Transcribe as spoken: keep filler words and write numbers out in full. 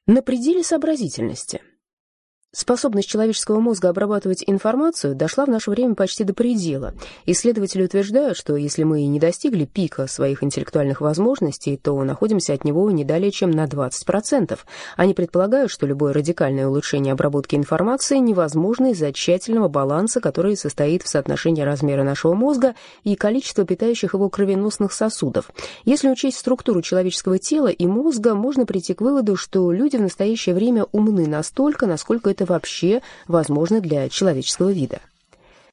На пределе сообразительности. Способность человеческого мозга обрабатывать информацию дошла в наше время почти до предела. Исследователи утверждают, что если мы и не достигли пика своих интеллектуальных возможностей, то находимся от него не далее, чем на двадцать процентов. Они предполагают, что любое радикальное улучшение обработки информации невозможно из-за тщательного баланса, который состоит в соотношении размера нашего мозга и количества питающих его кровеносных сосудов. Если учесть структуру человеческого тела и мозга, можно прийти к выводу, что люди в настоящее время умны настолько, насколько это вообще возможно для человеческого вида.